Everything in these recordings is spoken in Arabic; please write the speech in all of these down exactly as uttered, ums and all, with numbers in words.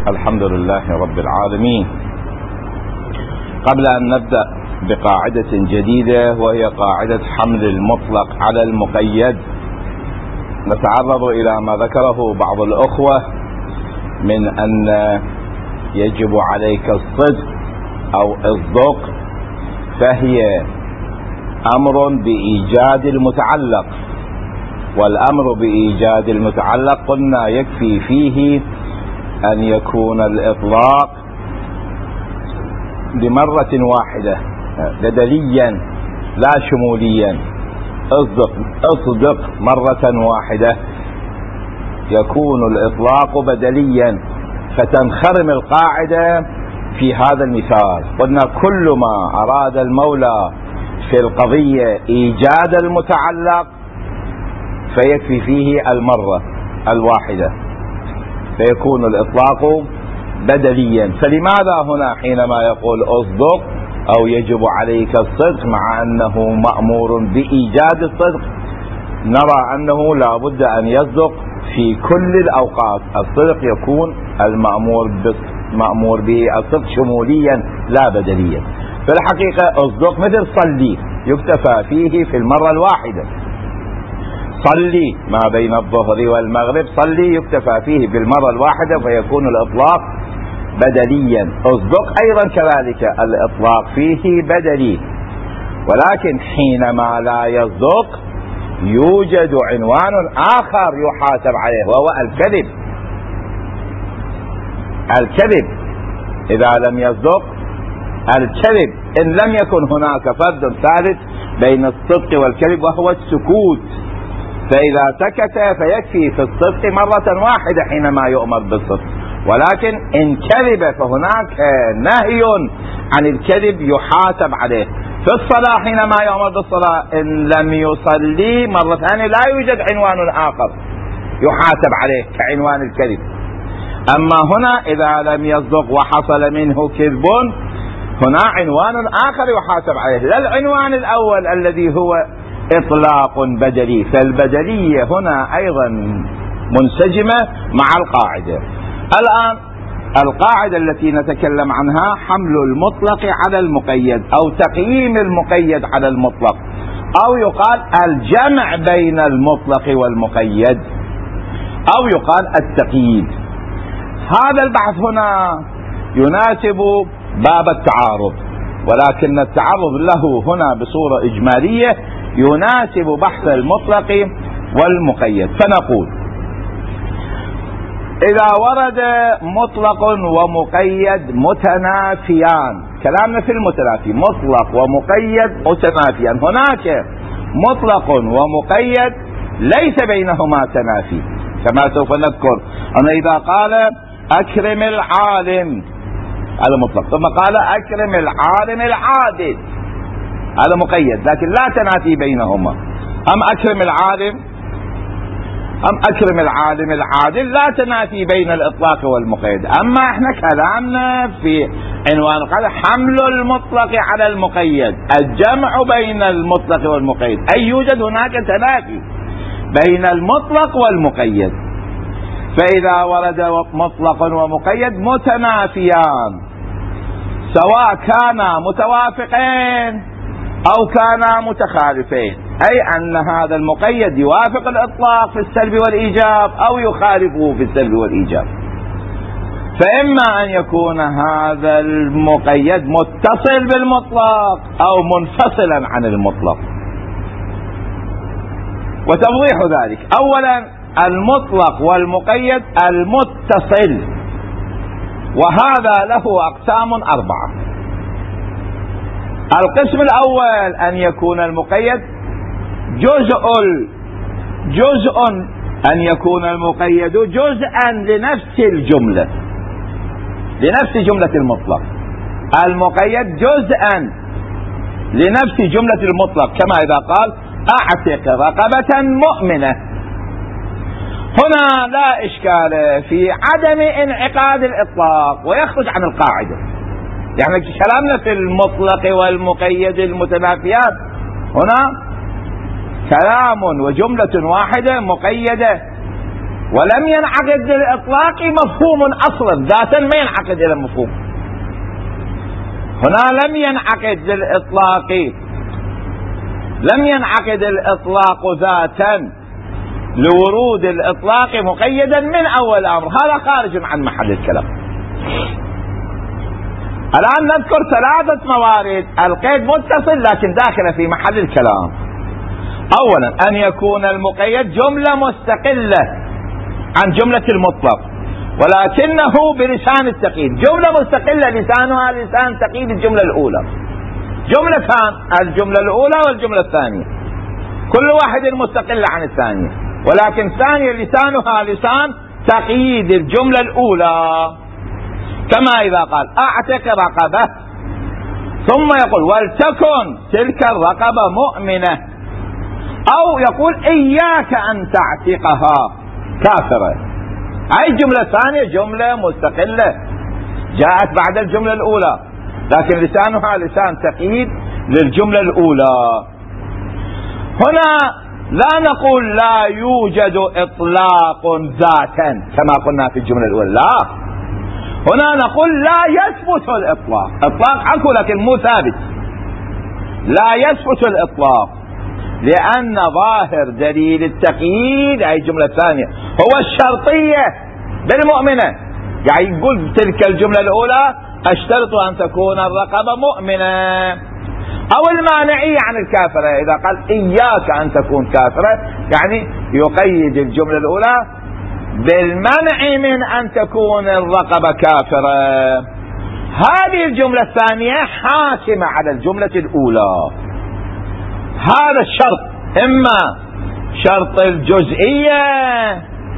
الحمد لله رب العالمين. قبل أن نبدأ بقاعدة جديدة وهي قاعدة حمل المطلق على المقيد، نتعرض إلى ما ذكره بعض الأخوة من أن يجب عليك الصدق أو الصدق، فهي أمر بإيجاد المتعلق، والأمر بإيجاد المتعلق قلنا يكفي فيه أن يكون الإطلاق بمرة واحدة بدليا لا شموليا. اصدق اصدق مرة واحدة يكون الإطلاق بدليا، فتنخرم القاعدة في هذا المثال. قلنا كل ما أراد المولى في القضية إيجاد المتعلق فيكفي فيه المرة الواحدة، فيكون الإطلاق بدليا. فلماذا هنا حينما يقول أصدق أو يجب عليك الصدق مع أنه مأمور بإيجاد الصدق، نرى أنه لا بد أن يصدق في كل الأوقات. الصدق يكون المأمور مأمور به الصدق شموليا لا بدليا. في الحقيقة أصدق مثل صلي يكتفى فيه في المرة الواحدة، صلي ما بين الظهر والمغرب صلي يكتفى فيه بالمرة الواحدة فيكون الإطلاق بدليا. أصدق أيضا كذلك الإطلاق فيه بدلي، ولكن حينما لا يصدق يوجد عنوان آخر يحاسب عليه وهو الكذب. الكذب إذا لم يصدق الكذب، إن لم يكن هناك فرد ثالث بين الصدق والكذب وهو السكوت، فإذا سكت فيكفي في الصدق مرة واحدة حينما يؤمر بالصدق، ولكن إن كذب فهناك نهي عن الكذب يحاسب عليه. في الصلاة حينما يؤمر بالصلاة إن لم يصلي مرة ثانية لا يوجد عنوان آخر يحاسب عليه كعنوان الكذب. أما هنا إذا لم يصدق وحصل منه كذب هنا عنوان آخر يحاسب عليه، لا العنوان الأول الذي هو إطلاق بدلي. فالبدلية هنا أيضا منسجمة مع القاعدة. الآن القاعدة التي نتكلم عنها حمل المطلق على المقيد أو تقييم المقيد على المطلق، أو يقال الجمع بين المطلق والمقيد، أو يقال التقييد. هذا البحث هنا يناسب باب التعارض، ولكن التعرض له هنا بصورة إجمالية يناسب بحث المطلق والمقيد. فنقول إذا ورد مطلق ومقيد متنافيان، كلامنا في المتنافي، مطلق ومقيد متنافيان، هناك مطلق ومقيد ليس بينهما تنافي كما سوف نذكر. أنا إذا قال أكرم العالم هذا مطلق، ثم قال أكرم العالم العادل هذا مقيد، لكن لا تنافي بينهما. أم أكرم العالم أم أكرم العالم العادل لا تنافي بين الإطلاق والمقيد. أما إحنا كلامنا في عنوان قال حمل المطلق على المقيد، الجمع بين المطلق والمقيد، أي يوجد هناك تنافي بين المطلق والمقيد. فإذا ورد مطلق ومقيد متنافيان سواء كانا متوافقين أو كانا متخالفين، أي أن هذا المقيد يوافق الإطلاق في السلب والإيجاب أو يخالفه في السلب والإيجاب. فإما أن يكون هذا المقيد متصل بالمطلق أو منفصلا عن المطلق. وتوضيح ذلك، أولا المطلق والمقيد المتصل، وهذا له أقسام أربعة. القسم الأول أن يكون المقيد جزء جزء أن يكون المقيد جزءا لنفس الجملة، لنفس جملة المطلق. المقيد جزءا لنفس جملة المطلق، كما إذا قال أعتق رقبة مؤمنة. هنا لا إشكال في عدم انعقاد الإطلاق ويخرج عن القاعدة. يعني كلامنا في المطلق والمقيد المتنافيات هنا كلام وجملة واحدة مقيدة ولم ينعقد للإطلاق مفهوم أصلا ذاتا، ما ينعقد إلى مفهوم. هنا لم ينعقد للإطلاق، لم ينعقد الإطلاق ذاتا لورود الإطلاق مقيدا من أول أمر، هذا خارج عن محل الكلام. الآن نذكر ثلاثة موارد القيد متصل لكن داخلة في محل الكلام. أولا أن يكون المقيد جملة مستقلة عن جملة المطلق ولكنه بلسان التقييد، جملة مستقلة لسانها لسان تقييد الجملة الأولى. جملتان، الجملة الأولى والجملة الثانية، كل واحد مستقلة عن الثانية، ولكن الثانية لسانها لسان تقييد الجملة الأولى. كما إذا قال أعتق رقبة ثم يقول ولتكن تلك الرقبة مؤمنة، أو يقول إياك أن تعتقها كافرة. هاي الجملة الثانية جملة مستقلة جاءت بعد الجملة الأولى، لكن لسانها لسان تقييد للجملة الأولى. هنا لا نقول لا يوجد إطلاق ذاتا كما قلنا في الجملة الأولى، لا، هنا نقول لا يثبت الإطلاق. إطلاق أكو لكن مو ثابت، لا يثبت الإطلاق، لأن ظاهر دليل التقييد أي الجملة الثانية هو الشرطية بالمؤمنة. يعني يقول تلك الجملة الأولى أشترط أن تكون الرقبة مؤمنة، أو المانعية عن الكافرة، إذا قال إياك أن تكون كافرة يعني يقيد الجملة الأولى بالمنع من أن تكون الرقبة كافرة. هذه الجملة الثانية حاكمة على الجملة الأولى. هذا الشرط إما شرط الجزئية،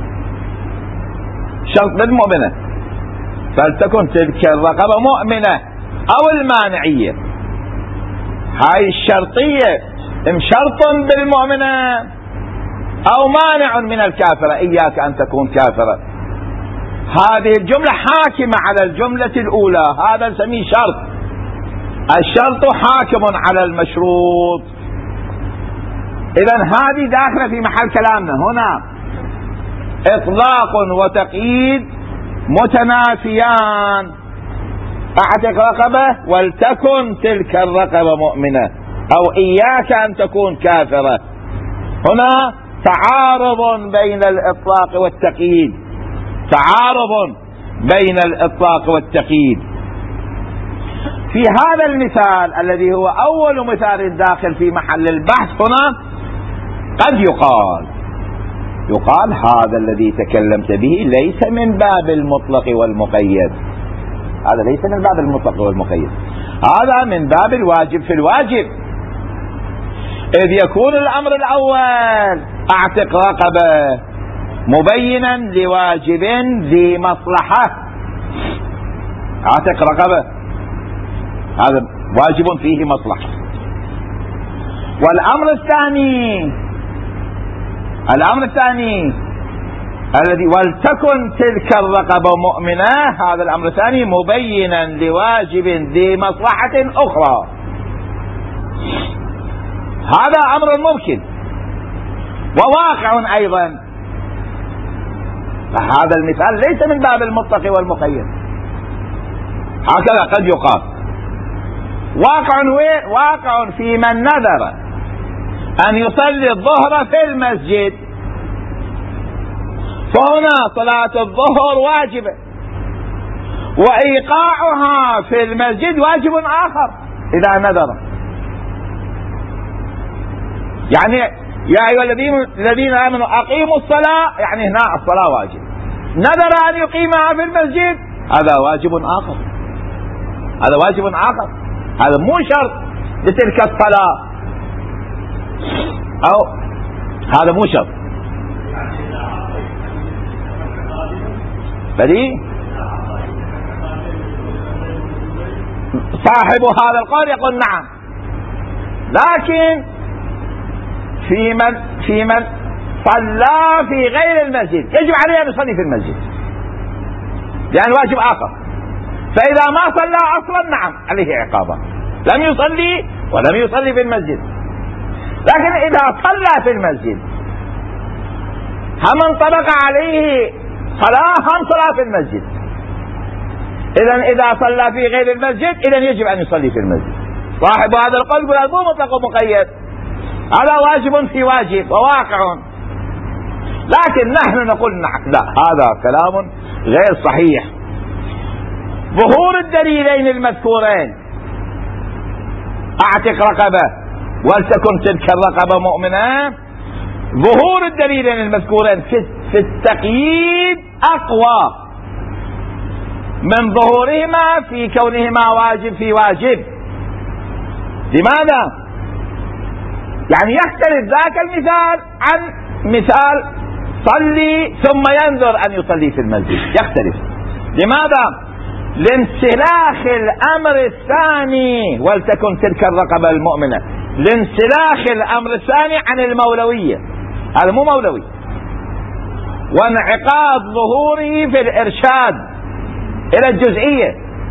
شرط بالمؤمنة فلتكن تلك الرقبة مؤمنة، أو المانعية. هاي الشرطية إم شرط بالمؤمنة أو مانع من الكافرة، إياك أن تكون كافرة. هذه الجملة حاكمة على الجملة الأولى، هذا نسميه شرط. الشرط حاكم على المشروط. إذن هذه داخلة في محل كلامنا. هنا إطلاق وتقييد متنافيان، أعتق رقبة ولتكن تلك الرقبة مؤمنة، أو إياك أن تكون كافرة. هنا تعارض بين الإطلاق والتقييد، تعارض بين الإطلاق والتقييد. في هذا المثال الذي هو أول مثال داخل في محل البحث، هنا قد يقال يقال هذا الذي تكلمت به ليس من باب المطلق والمقيد، هذا ليس من باب المطلق والمقيد، هذا من باب الواجب في الواجب. إذ يكون الأمر الأول أعتق رقبة مبينا لواجب ذي مصلحة، أعتق رقبة هذا واجب فيه مصلحة. والأمر الثاني الأمر الثاني الذي ولتكن تلك الرقبة مؤمنة، هذا الأمر الثاني مبينا لواجب ذي مصلحة أخرى، هذا أمر ممكن وواقع أيضا. فهذا المثال ليس من باب المطلق والمقيد، هكذا قد يقال. واقع واقع في من نذر أن يصلي الظهر في المسجد، فهنا صلاة الظهر واجبة، وإيقاعها في المسجد واجب آخر إذا نذر. يعني يا أيها الذين آمنوا أقيموا الصلاة، يعني هنا الصلاة واجب، نذر أن يقيمها في المسجد، هذا واجب آخر، هذا واجب آخر، هذا مو شرط لتلك الصلاة، أو هذا مو شرط. بدي صاحب هذا القول يقول نعم، لكن في من في من صلى في غير المسجد يجب عليه أن يصلي في المسجد، لأن واجب آخر. فإذا ما صلى أصلا نعم عليه عقابة، لم يصلي ولم يصلي في المسجد. لكن إذا صلى في المسجد هم انطبق عليه صلاة هم صلاة في المسجد. إذا إذا صلى في غير المسجد إذا يجب أن يصلي في المسجد. صاحب هذا القول يقول مو مطلق ومقيد، هذا واجب في واجب وواقع، لكن نحن نقول لا، هذا كلام غير صحيح. ظهور الدليلين المذكورين، اعتق رقبة ولتكن تلك الرقبة مؤمنة، ظهور الدليلين المذكورين في التقييد أقوى من ظهورهما في كونهما واجب في واجب. لماذا؟ يعني يختلف ذاك المثال عن مثال صلي ثم ينذر أن يصلي في المسجد، يختلف. لماذا؟ لانسلاخ الأمر الثاني ولتكن تلك الرقبة المؤمنة، لانسلاخ الأمر الثاني عن المولوية، هذا مو مولوي، وانعقاد ظهوره في الإرشاد إلى الجزئية.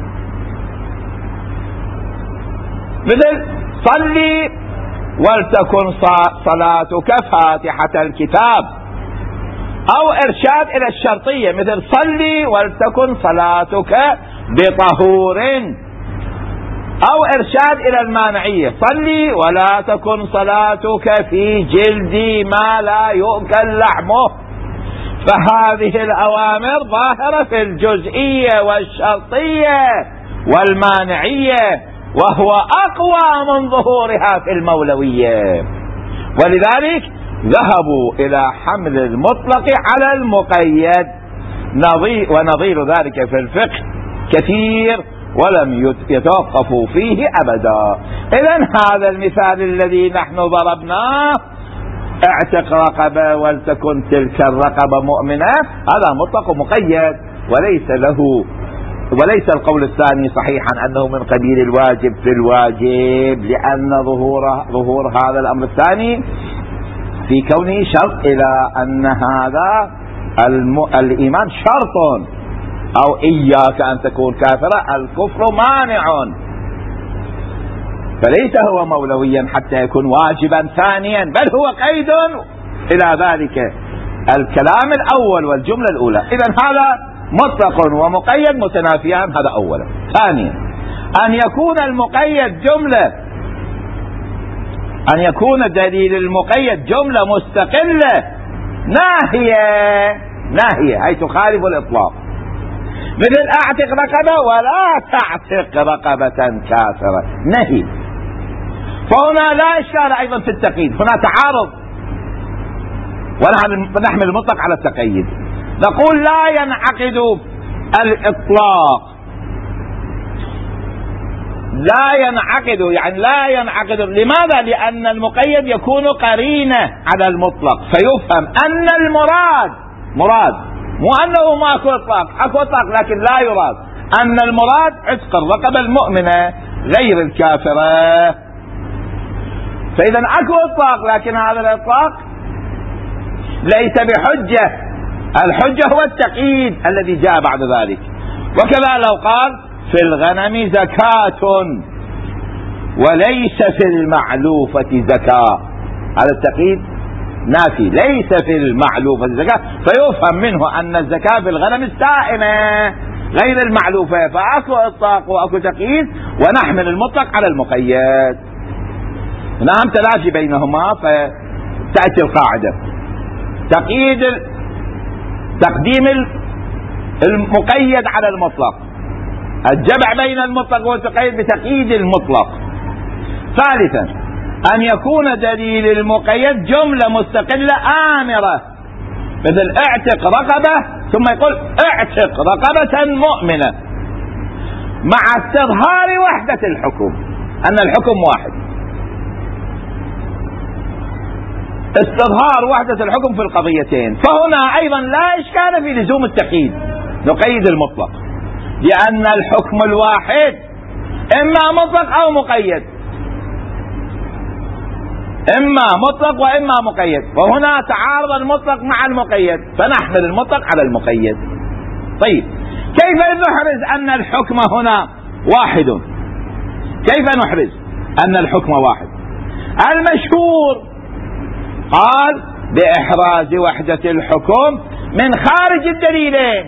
مثل صلي ولتكن صلاتك فاتحة الكتاب، أو إرشاد إلى الشرطية مثل صلي ولتكن صلاتك بطهور، أو إرشاد إلى المانعية صلي ولا تكن صلاتك في جلد ما لا يؤكل لحمه. فهذه الأوامر ظاهرة في الجزئية والشرطية والمانعية، وهو أقوى من ظهورها في المولوية. ولذلك ذهبوا إلى حمل المطلق على المقيد، ونظير ذلك في الفقه كثير ولم يتوقفوا فيه أبدا. إذن هذا المثال الذي نحن ضربناه، اعتق رقبة ولتكن تلك الرقبة مؤمنة، هذا مطلق مقيد، وليس له وليس القول الثاني صحيحا أنه من قبيل الواجب في الواجب، لأن ظهور ظهور هذا الأمر الثاني في كونه شرط إلى أن هذا الم... الإيمان شرط، أو إياك أن تكون كافرا، الكفر مانع، فليس هو مولويا حتى يكون واجبا ثانيا، بل هو قيد إلى ذلك الكلام الأول والجملة الأولى. إذن هذا مطلق ومقيد متنافيان، هذا أولا. ثانيا، أن يكون المقيد جملة أن يكون دليل المقيد جملة مستقلة ناهية ناهية أي تخالف الإطلاق، مثل أعتق رقبة ولا تعتق رقبة كافرة، نهي. فهنا لا إشكال أيضا في التقييد، هنا تعارض، ونحمل المطلق على التقييد. نقول لا ينعقد الإطلاق، لا ينعقد يعني لا ينعقد. لماذا؟ لأن المقيد يكون قرينة على المطلق، فيفهم أن المراد مراد مو أنه ما أكو إطلاق، أكو إطلاق لكن لا يراد، أن المراد عتق الرقبة المؤمنة غير الكافرة. فإذا أكو إطلاق، لكن هذا الإطلاق ليس بحجة، الحجة هو التقييد الذي جاء بعد ذلك. وكذا لو قال في الغنم زكاة وليس في المعلوفة زكاة، هذا التقييد نافي، ليس في المعلوفة زكاة، فيفهم منه أن الزكاة في الغنم السائمة غير المعلوفة، فأكو إطلاق وأكو تقييد، ونحمل المطلق على المقيد. نعم تلاشي بينهما، فتأتي القاعدة تقييد تقديم المقيد على المطلق، الجمع بين المطلق والتقييد بتقييد المطلق. ثالثا، أن يكون دليل المقيد جملة مستقلة آمرة، مثل اعتق رقبة ثم يقول اعتق رقبة مؤمنة، مع استظهار وحدة الحكم، أن الحكم واحد، استظهار وحدة الحكم في القضيتين. فهنا أيضا لا إشكال في لزوم التقييد، نقيد المطلق، لأن الحكم الواحد إما مطلق أو مقيد، إما مطلق وإما مقيد، وهنا تعارض المطلق مع المقيد، فنحمل المطلق على المقيد. طيب، كيف نحرز أن الحكم هنا واحد؟ كيف نحرز أن الحكم واحد؟ المشهور قال بإحراز وحدة الحكم من خارج الدليلين.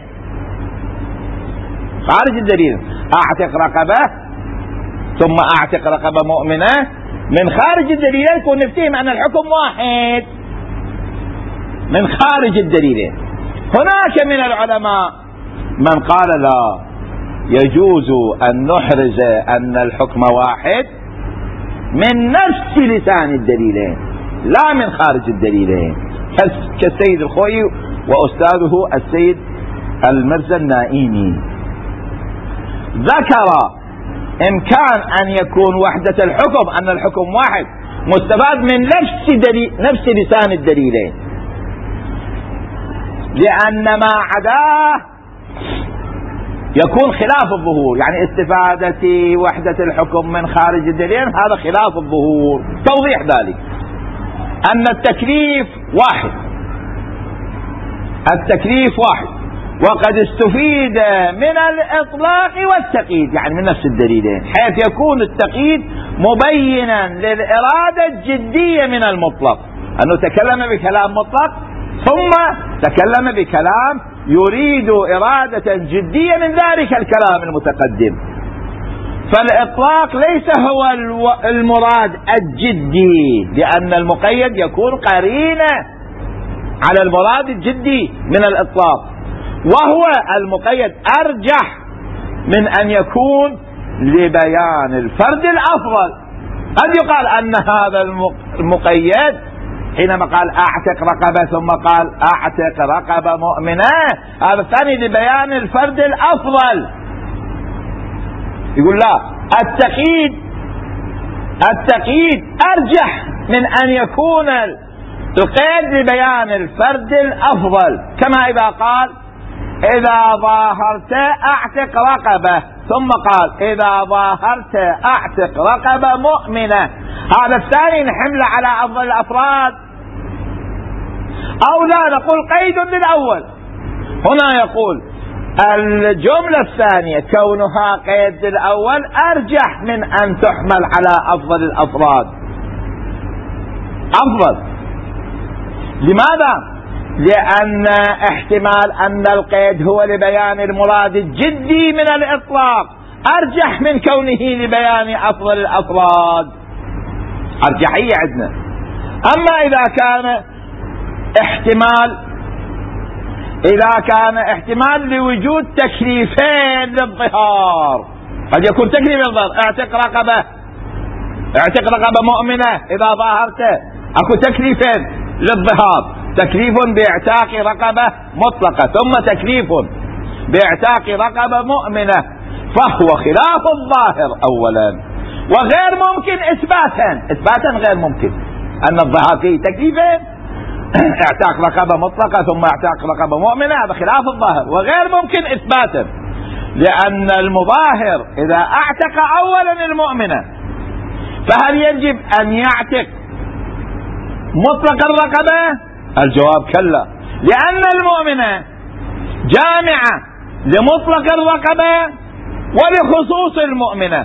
خارج الدليل، أعتق رقبة ثم أعتق رقبة مؤمنة، من خارج الدليلين يكون نفتهم أن الحكم واحد من خارج الدليلين. هناك من العلماء من قال لا، يجوز أن نحرز أن الحكم واحد من نفس لسان الدليلين لا من خارج الدليلين، كالسيد الخوئي وأستاذه السيد المرزا النائيني ذكر إمكان أن يكون وحدة الحكم أن الحكم واحد مستفاد من نفس دليل نفس لسان الدليلين، لأن ما عداه يكون خلاف الظهور. يعني استفادة وحدة الحكم من خارج الدليل هذا خلاف الظهور. توضيح ذلك أن التكليف واحد، التكليف واحد، وقد استفيد من الإطلاق والتقييد، يعني من نفس الدليلين، حيث يكون التقييد مبينا للإرادة الجدية من المطلق، أنه تكلم بكلام مطلق ثم تكلم بكلام يريد إرادة جدية من ذلك الكلام المتقدم. فالإطلاق ليس هو المراد الجدي، لأن المقيد يكون قرينة على المراد الجدي من الإطلاق، وهو المقيد أرجح من أن يكون لبيان الفرد الأفضل. قد يقال أن هذا المقيد حينما قال أعتق رقبة ثم قال أعتق رقبة مؤمنة، هذا الثاني لبيان الفرد الأفضل. يقول لا، التقييد التقييد أرجح من أن يكون القيد لبيان الفرد الأفضل، كما إذا قال إذا ظاهرت أعتق رقبة ثم قال إذا ظاهرت أعتق رقبة مؤمنة، هذا الثاني نحمل على أفضل الأفراد أو لا نقول قيد للأول. هنا يقول الجملة الثانية كونها قيد للأول أرجح من أن تحمل على أفضل الأفراد. أفضل لماذا؟ لأن احتمال أن القيد هو لبيان المراد الجدي من الإطلاق أرجح من كونه لبيان أفضل الأفراد. أرجحية عندنا. أما إذا كان احتمال إذا كان احتمال لوجود تكليفين للظهار، قد يكون تكليف للظهار اعتق رقبة اعتق رقبة مؤمنة إذا ظاهرت، أكو تكليفين للظهار، تكليف باعتاق رقبة مطلقة ثم تكليف باعتاق رقبة مؤمنة، فهو خلاف الظاهر أولا، وغير ممكن إثباتا إثباتا غير ممكن أن الظهار فيه تكليفين، اعتاق رقبة مطلقة ثم اعتاق رقبة مؤمنة، هذا خلاف الظاهر وغير ممكن إثباتا، لأن المظاهر إذا اعتق أولا المؤمنة فهل يجب أن يعتق مطلق الرقبة؟ الجواب كلا، لأن المؤمنة جامعة لمطلق الرقبة ولخصوص المؤمنة.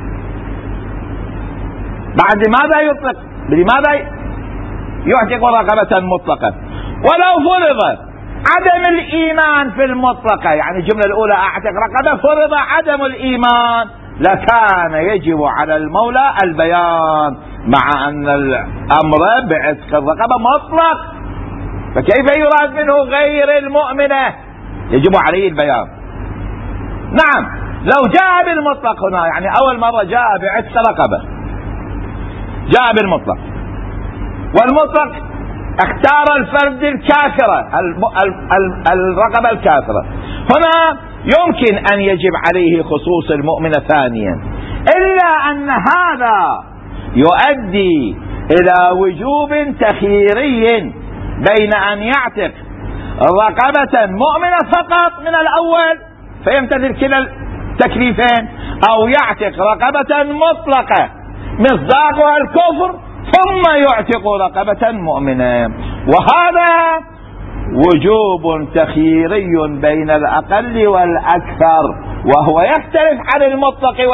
بعد لماذا يطلق؟ لماذا يعتق رقبة مطلقة؟ ولو فرض عدم الإيمان في المطلقة، يعني الجملة الأولى أعتق رقبة فرض عدم الإيمان، لكان يجب على المولى البيان، مع أن الأمر بعتق الرقبة مطلق، فكيف يراد منه غير المؤمنة؟ يجب عليه البيان. نعم، لو جاء بالمطلق هنا، يعني أول مرة جاء بعتق رقبة، جاء بالمطلق، والمطلق اختار الفرد الكافرة الرقبة الكافرة، هنا يمكن أن يجب عليه خصوص المؤمنة ثانيا، إلا أن هذا يؤدي إلى وجوب تخييري بين أن يعتق رقبة مؤمنة فقط من الأول فيمتثل كلا التكليفين، أو يعتق رقبة مطلقة مصداقها الكفر ثم يعتق رقبة مؤمنة، وهذا وجوب تخييري بين الأقل والأكثر، وهو يختلف عن المطلق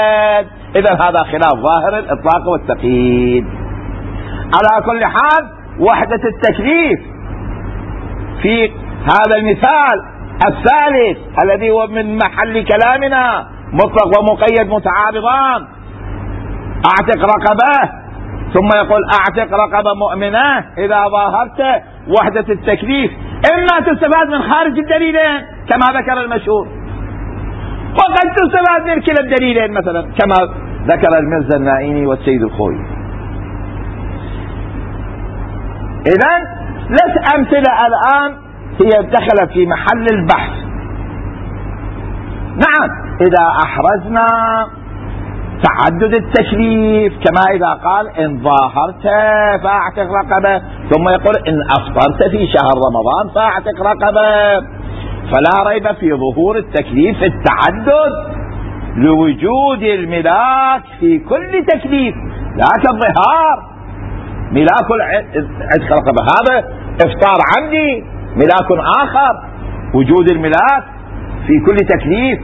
والمقيد. إذا هذا خلاف ظاهر الإطلاق والتقييد. على كل حال وحدة التكليف في هذا المثال الثالث الذي هو من محل كلامنا، مطلق ومقيد متعارضان. اعتق رقبة ثم يقول اعتق رقبة مؤمنة. اذا ظاهرت وحدة التكليف اما تستفاد من خارج الدليلين كما ذكر المشهور، وقد تستفاد من كلا الدليلين مثلا كما ذكر المرزا النائيني والسيد الخوي. اذن ثلاث امثلة الان هي دخلت في محل البحث. نعم اذا احرزنا تعدد التكليف كما اذا قال ان ظاهرت فاعتق رقبة، ثم يقول ان افطرت في شهر رمضان فاعتق رقبة، فلا ريب في ظهور التكليف في التعدد لوجود الملاك في كل تكليف، لا كالظهار ملاك عتق رقبة هذا افطار عمدي، ملاك آخر وجود الملاك في كل تكليف.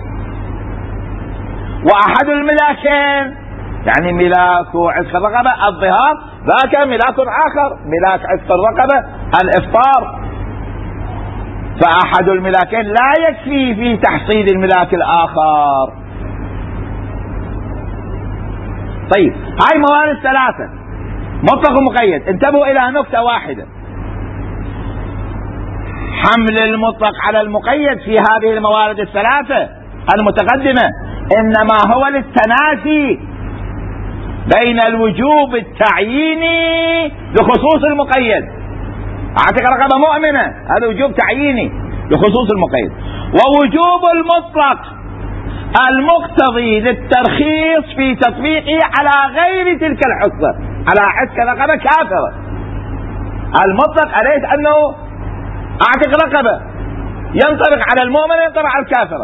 وأحد الملاكين يعني ملاك عتق الرقبة الظهار، ذاك ملاك آخر ملاك عتق الرقبة الإفطار، فأحد الملاكين لا يكفي في تحصيل الملاك الآخر. طيب هاي موارد ثلاثة مطلق ومقيد. انتبهوا إلى نقطة واحدة، حمل المطلق على المقيد في هذه الموارد الثلاثة المتقدمة إنما هو للتنافي بين الوجوب التعييني لخصوص المقيد. اعتق رقبة مؤمنة هذا وجوب تعييني لخصوص المقيد، ووجوب المطلق المقتضي للترخيص في تطبيقه على غير تلك الحصة، على عتق رقبة كافرة. المطلق أليس أنه اعتق رقبة ينطبق على المؤمن ينطبق على الكافرة.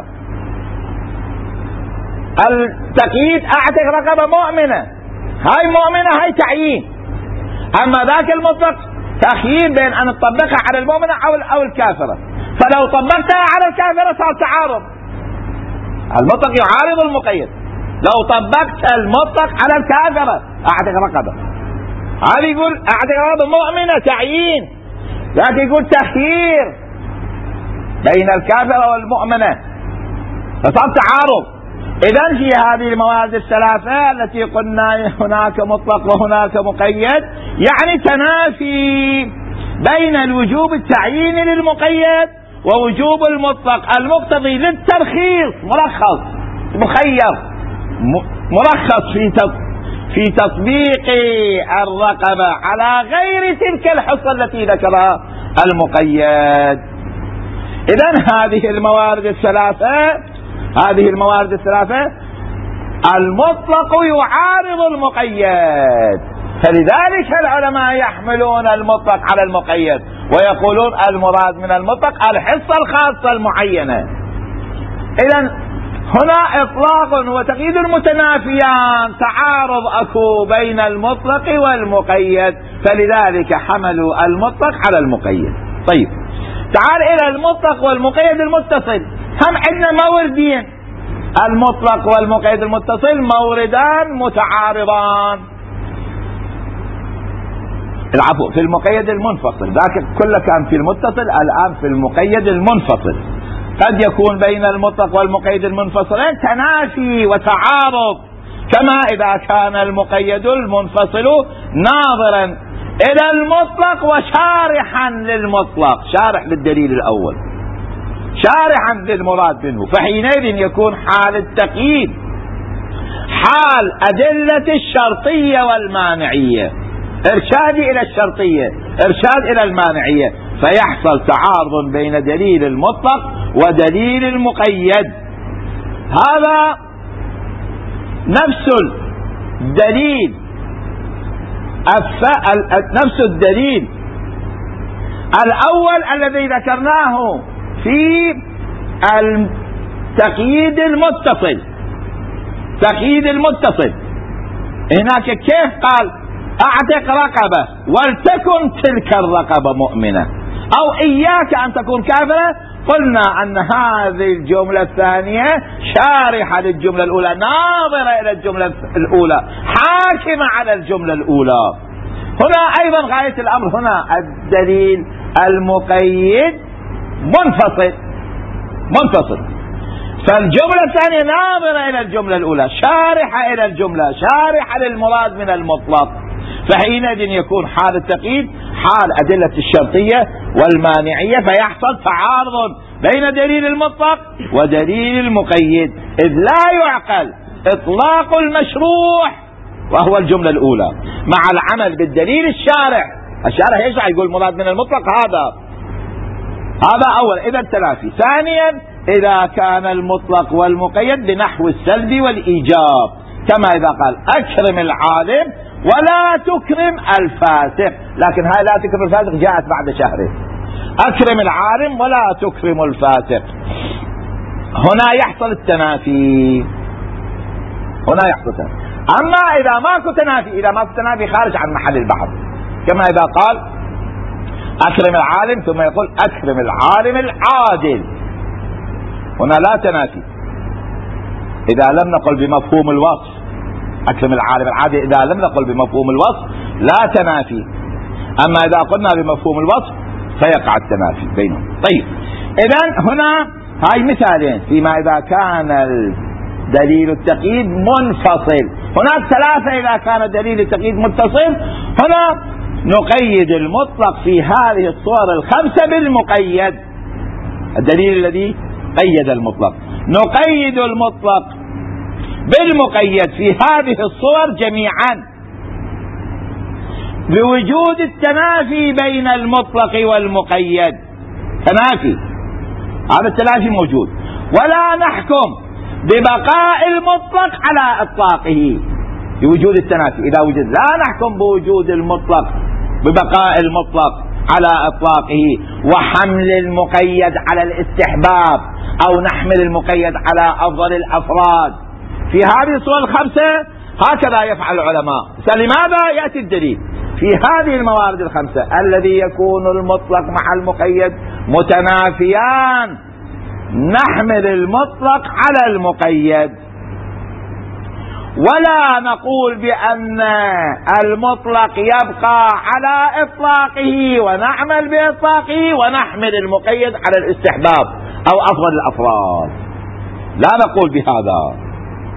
التقييد اعتق رقبة مؤمنة، هاي مؤمنة هاي تعيين، اما ذاك المطلق تخيير بين ان تطبقها على المؤمنة او او الكافرة، فلو طبقتها على الكافرة صار تعارض، المطلق يعارض المقيد. لو طبقت المطلق على الكافرة اعتق رقبة، هذا يقول اعتق رقبة مؤمنة تعيين، لكن يقول تخيير بين الكافرة والمؤمنة، فصار تعارض. إذن في هذه الموارد الثلاثة التي قلنا هناك مطلق وهناك مقيد، يعني تنافي بين الوجوب التعييني للمقيد ووجوب المطلق المقتضي للترخيص، مرخص مخير مرخص في في تطبيق الرقبة على غير تلك الحصة التي ذكرها المقيد. إذن هذه الموارد الثلاثة هذه الموارد الثلاثة المطلق يعارض المقيد، فلذلك العلماء يحملون المطلق على المقيد ويقولون المراد من المطلق الحصة الخاصة المعينة. إذن هنا إطلاق وتقييد متنافيان، تعارض أكو بين المطلق والمقيد، فلذلك حملوا المطلق على المقيد. طيب تعال إلى المطلق والمقيد المتصل، هم عندنا موردين، المطلق والمقيد المتصل موردان متعارضان. العفو في المقيد المنفصل، ذاك كله كان في المتصل، الآن في المقيد المنفصل. قد يكون بين المطلق والمقيد المنفصلين تنافي وتعارض، كما إذا كان المقيد المنفصل ناظرا إلى المطلق وشارحا للمطلق، شارح للدليل الأول شارحا للمراد منه، فحينئذ يكون حال التقييد حال أدلة الشرطية والمانعية، إرشاد إلى الشرطية إرشاد إلى المانعية، فيحصل تعارض بين دليل المطلق ودليل المقيد. هذا نفس الدليل نفس الدليل الأول الذي ذكرناه في التقييد المتصل. تقييد المتصل هناك كيف قال اعتق رقبة ولتكن تلك الرقبة مؤمنة، او اياك ان تكون كافرة، قلنا ان هذه الجملة الثانية شارحة للجملة الاولى، ناظرة الى الجملة الاولى، حاكمة على الجملة الاولى. هنا أيضا غاية الأمر، هنا الدليل المقيد منفصل منفصل فالجملة الثانية ناظرة إلى الجملة الأولى، شارحة إلى الجملة، شارحة للمراد من المطلق، فحينئذ يكون حال التقييد حال أدلة الشرطية والمانعية، فيحصل تعارض بين دليل المطلق ودليل المقيد، إذ لا يعقل إطلاق المشروع وهو الجملة الأولى مع العمل بالدليل الشارع. الشارع يشرع يقول المراد من المطلق هذا هذا أول، إذا التلافي. ثانيا إذا كان المطلق والمقيد بنحو السلب والإيجاب، كما إذا قال أكرم العالم ولا تكرم الفاسق، لكن هاي لا تكرم الفاسق جاءت بعد شهر، أكرم العالم ولا تكرم الفاسق، هنا يحصل التنافي، هنا يحصل التنافي. أما إذا ماكو تنافي، إذا ماكو تنافي خارج عن محل البحث، كما إذا قال أكرم العالم ثم يقول أكرم العالم العادل، هنا لا تنافي إذا لم نقل بمفهوم الوصف، أكرم العالم العادل إذا لم نقل بمفهوم الوصف لا تنافي، أما إذا قلنا بمفهوم الوصف فيقع التنافي بينهم. طيب إذن هنا هاي مثالين فيما إذا كان دليل التقييد منفصل، هناك ثلاثة إذا كان دليل التقييد متصل. هنا نقيد المطلق في هذه الصور الخمسة بالمقيد، الدليل الذي قيد المطلق، نقيد المطلق بالمقيد في هذه الصور جميعا بوجود التنافي بين المطلق والمقيد، تنافي، هذا التنافي موجود، ولا نحكم ببقاء المطلق على إطلاقه بوجود التنافي. إذا وجد لا نحكم بوجود المطلق ببقاء المطلق على إطلاقه وحمل المقيد على الاستحباب أو نحمل المقيد على أفضل الأفراد في هذه الصور الخمسة، هكذا يفعل العلماء. لماذا يأتي الدليل في هذه الموارد الخمسة الذي يكون المطلق مع المقيد متنافيان، نحمل المطلق على المقيد ولا نقول بأن المطلق يبقى على إطلاقه ونعمل بإطلاقه ونحمل المقيد على الاستحباب أو أفضل الأفراد، لا نقول بهذا.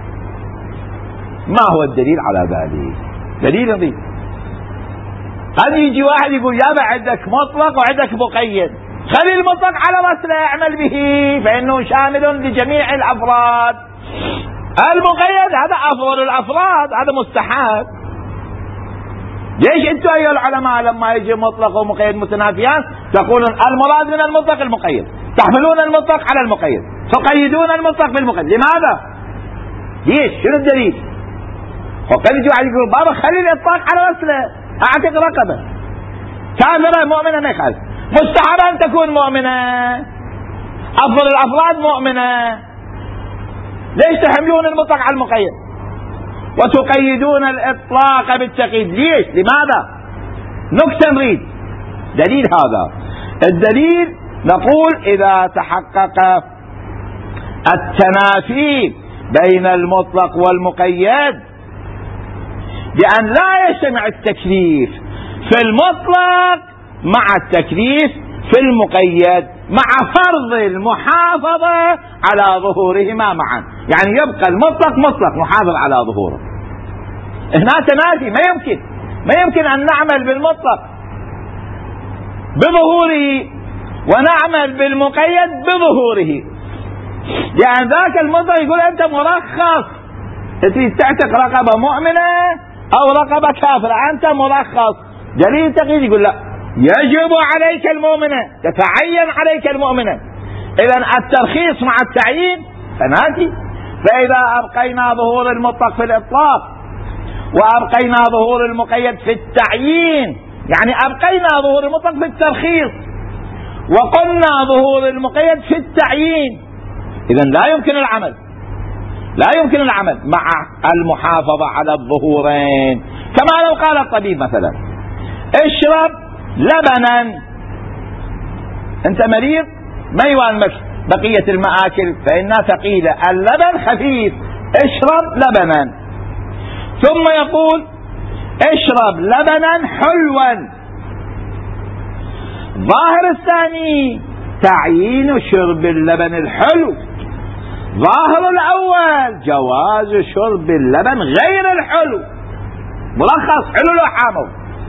ما هو الدليل على ذلك؟ دليل نظيف. قد يجي واحد يقول يابا عندك مطلق وعندك مقيد، خلي المطلق على رأسه اعمل به فإنه شامل لجميع الأفراد، المقيد هذا أفضل الأفراد، هذا مستحب. ليش أنتم أيها العلماء لما يجي مطلق ومقيد متنافيان تقولون المراد من المطلق المقيد، تحملون المطلق على المقيد، تقيدون المطلق بالمقيد؟ لماذا؟ ليش؟ شنو الدليل؟ وقد يجي واحد يقول بابا خلي الإطلاق على رأسه، أعتق رقبة، كافرة مؤمنة ما يخالف، مستحب أن تكون مؤمنة، أفضل الأفراد مؤمنة، ليش تحملون المطلق على المقيد وتقيدون الإطلاق بالتقييد؟ ليش؟ لماذا؟ نكتة نريد دليل. هذا الدليل نقول إذا تحقق التنافي بين المطلق والمقيد بأن لا يجتمع التكليف في المطلق مع التكليف في المقيد مع فرض المحافظة على ظهورهما معا، يعني يبقى المطلق مطلق محافظ على ظهوره. هنا تنافي، ما يمكن ما يمكن أن نعمل بالمطلق بظهوره ونعمل بالمقيد بظهوره، يعني ذاك المطلق يقول أنت مرخص تعتق رقبة مؤمنة أو رقبة كافرة، أنت مرخص. دليل التقييد يقول لا، يجب عليك المؤمنة، تتعين عليك المؤمنة. إذن الترخيص مع التعيين تنافي. فإذا أبقينا ظهور المطلق في الإطلاق وأبقينا ظهور المقيد في التعيين، يعني أبقينا ظهور المطلق في الترخيص وقلنا ظهور المقيد في التعيين، إذن لا يمكن العمل لا يمكن العمل مع المحافظة على الظهورين. كما لو قال الطبيب مثلا اشرب لبنا، انت مريض ما يوانمك بقية المآكل فإنها ثقيلة، اللبن خفيف، اشرب لبنا. ثم يقول اشرب لبنا حلوا. ظاهر الثاني تعيين شرب اللبن الحلو. ظاهر الأول جواز شرب اللبن غير الحلو. ملخص حلو لو حامض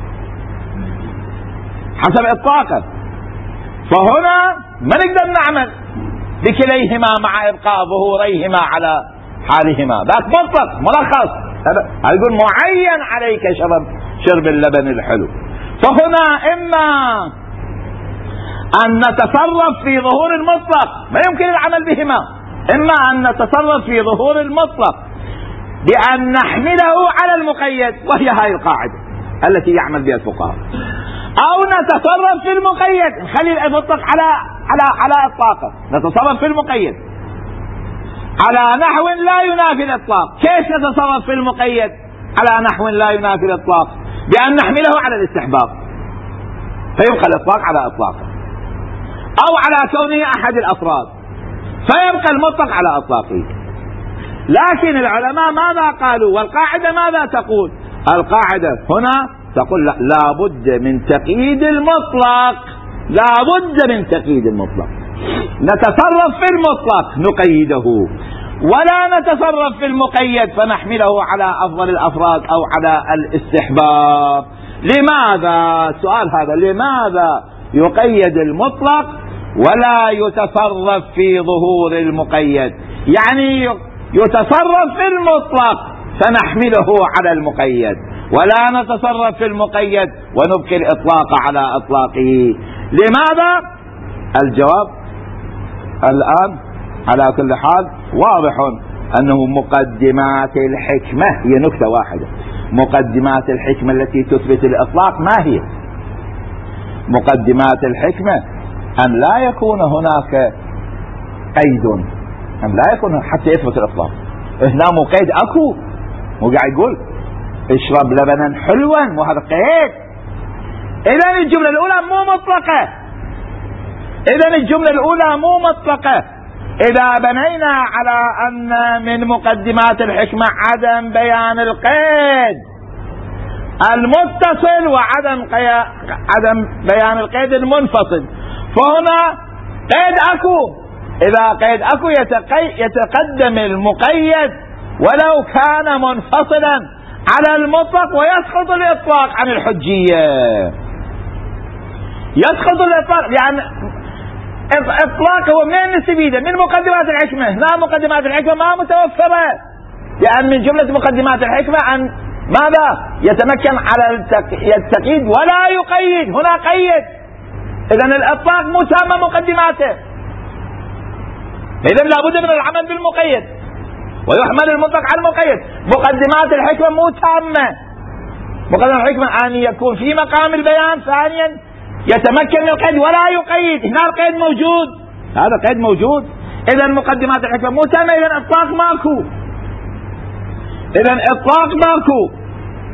حسب إطلاقه. فهنا ما نقدر نعمل بكليهما مع إبقاء ظهوريهما على حالهما. ذاك مطلق ملخص يقول معين عليك شرب شرب اللبن الحلو. فهنا إما أن نتصرف في ظهور المطلق، ما يمكن العمل بهما، إما أن نتصرف في ظهور المطلق بأن نحمله على المقيد، وهي هاي القاعدة التي يعمل بها الفقهاء، أو نتصرف في المقيد نخلي المطلق على على على إطلاقه، نتصرف في المقيد على نحو لا ينافي الإطلاق. كيف نتصرف في المقيد على نحو لا ينافي الإطلاق؟ بأن نحمله على الاستحباب فيبقى الإطلاق على إطلاقه، أو على كونه أحد الأفراد فيبقى المطلق على إطلاقه. لكن العلماء ماذا قالوا؟ والقاعدة ماذا تقول؟ القاعدة هنا تقول لا، لابد من تقييد المطلق، لابد من تقييد المطلق. نتصرف في المطلق نقيده، ولا نتصرف في المقيد فنحمله على أفضل الأفراد أو على الاستحباب. لماذا؟ السؤال هذا، لماذا يقيد المطلق ولا يتصرف في ظهور المقيد؟ يعني يتصرف في المطلق فنحمله على المقيد، ولا نتصرف في المقيد ونبقي الإطلاق على إطلاقه. لماذا؟ الجواب الآن على كل حال واضح أنه مقدمات الحكمة هي نكتة واحدة. مقدمات الحكمة التي تثبت الإطلاق ما هي؟ مقدمات الحكمة أن لا يكون هناك قيد، أن لا يكون حتى يثبت الإطلاق. هنا مقيد أكو، مو قاعد يقول اشرب لبنا حلوا، وهذا قيد. إذن الجملة الأولى مو مطلقة، إذن الجملة الأولى مو مطلقة. إذا بنينا على أن من مقدمات الحكمة عدم بيان القيد المتصل وعدم قيا... عدم بيان القيد المنفصل، فهنا قيد أكو. إذا قيد أكو يتقي... يتقدم المقيد ولو كان منفصلا على المطلق، ويسقط الإطلاق عن الحجية. يسقط الإطلاق، يعني إطلاق هو من نستفيده من مقدمات الحكمة. لا، مقدمات الحكمة ما متوفرة، لأن من جملة مقدمات الحكمة أن ماذا؟ يتمكن على التقييد ولا يقيد. هنا قيد، إذن الإطلاق مو تام مقدماته، إذن لابد من العمل بالمقيد ويحمل المطلق على المقيد. مقدمات الحكمة مو تامة. مقدمات الحكمة أن يكون في مقام البيان، ثانيا يتمكن من القيد ولا يقيد. هنا القيد موجود، هذا قيد موجود. إذن مقدمات الحكمة مو تامة، إذن إطلاق ماكو، إذن إطلاق ماكو.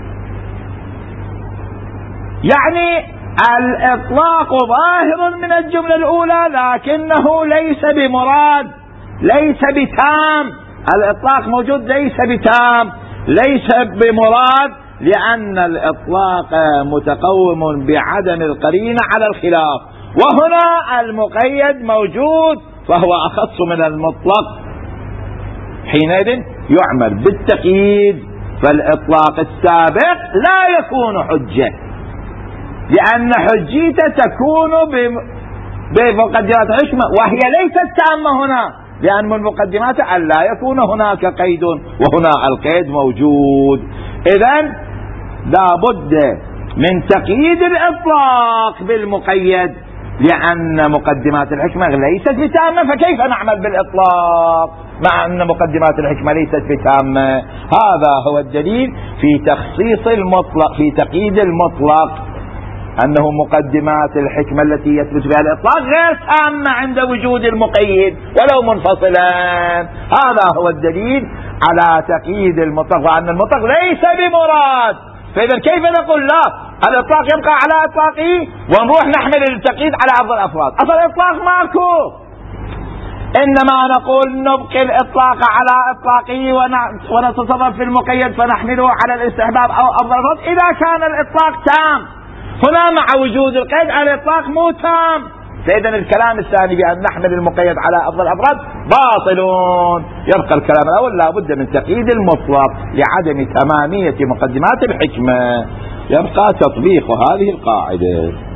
يعني الإطلاق ظاهر من الجملة الأولى لكنه ليس بمراد، ليس بتام. الإطلاق موجود ليس بتام، ليس بمراد، لأن الإطلاق متقوم بعدم القرينة على الخلاف، وهنا المقيد موجود فهو أخص من المطلق. حينئذ يعمل بالتقييد، فالإطلاق السابق لا يكون حجة، لأن حجيته تكون بمقدمات الحكمة وهي ليست تامة هنا، لأن من مقدمات أن لا يكون هناك قيد، وهنا القيد موجود. إذن لا بد من تقييد الإطلاق بالمقيد، لأن مقدمات الحكمة ليست بتامة، فكيف نعمل بالإطلاق مع أن مقدمات الحكمة ليست بتامة؟ هذا هو الدليل في تخصيص المطلق، في تقييد المطلق، أنه مقدمات الحكمة التي يثبت بها الإطلاق غير تامة عند وجود المقيد ولو منفصلا. هذا هو الدليل على تقييد المطلق، وأن المطلق ليس بمراد. فإذا كيف نقول لا، الإطلاق يبقى على إطلاقه ونروح نحمل التقييد على أفضل الأفراد؟ أصل الإطلاق ماكو. إنما نقول نبقي الإطلاق على إطلاقه ونتصرف في المقيد فنحمله على الاستحباب أو أفضل إذا كان الإطلاق تام. هنا مع وجود القيد الإطلاق مو تام، فإذا الكلام الثاني بأن نحمل المقيد على أفضل الأفراد باطل. يبقى الكلام الأول لا بد من تقييد المطلق لعدم تمامية مقدمات الحكمة، يبقى تطبيق هذه القاعدة.